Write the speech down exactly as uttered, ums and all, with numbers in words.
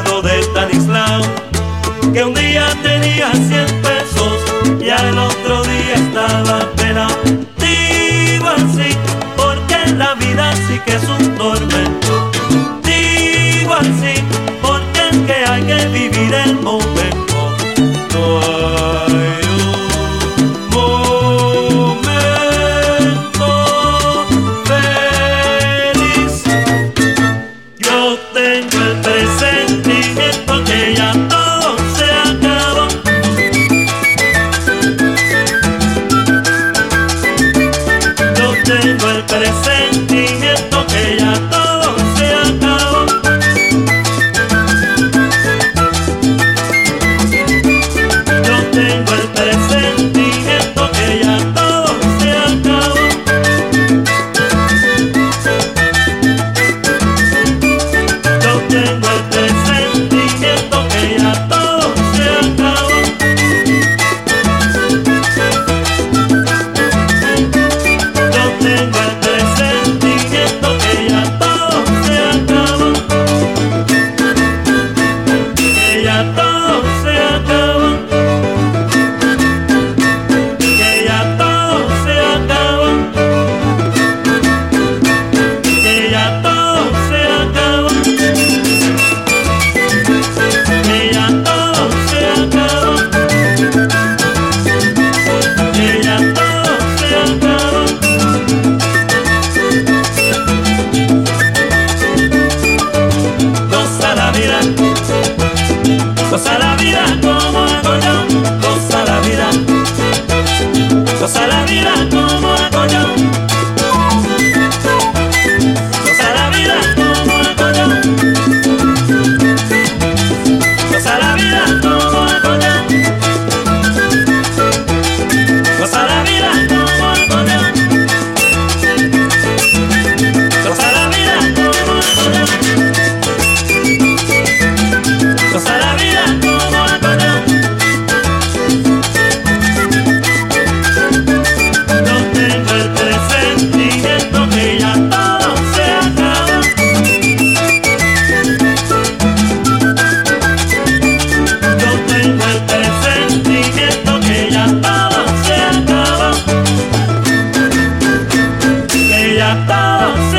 acuerdo de Stanislao, que un día tenía cien pesos y al otro día estaba pelado. Digo así porque la vida sí que es un tormento. Digo así porque es que hay que vivir el momento. No hay un momento feliz. Yo tengo el presentimiento que ya todo se acabó. Yo tengo el presentimiento que ya todo se acabó. Yo tengo el presentimiento que ya todo se acabó. Yo tengo el presentimiento que ya todo se acabó. Yo tengo el presentimiento que ya todo se acabó. Que ya todo se acabó. Que ya todo se acabó. Que ya todo se acabó. Que ya todo se acabó. Que ya todo se acabó. Goza la vida, goza la vida como hago yo. Goza la vida, goza la vida como hago yo. Goza la vida como hago yo. Goza la vida como hago yo. Goza la vida como hago yo. Goza la vida como hago yo. Goza la vida como hago yo. Yo tengo el presentimiento que ya todo se acabó. Yo tengo el presentimiento que ya todo se acabó. Que ya todo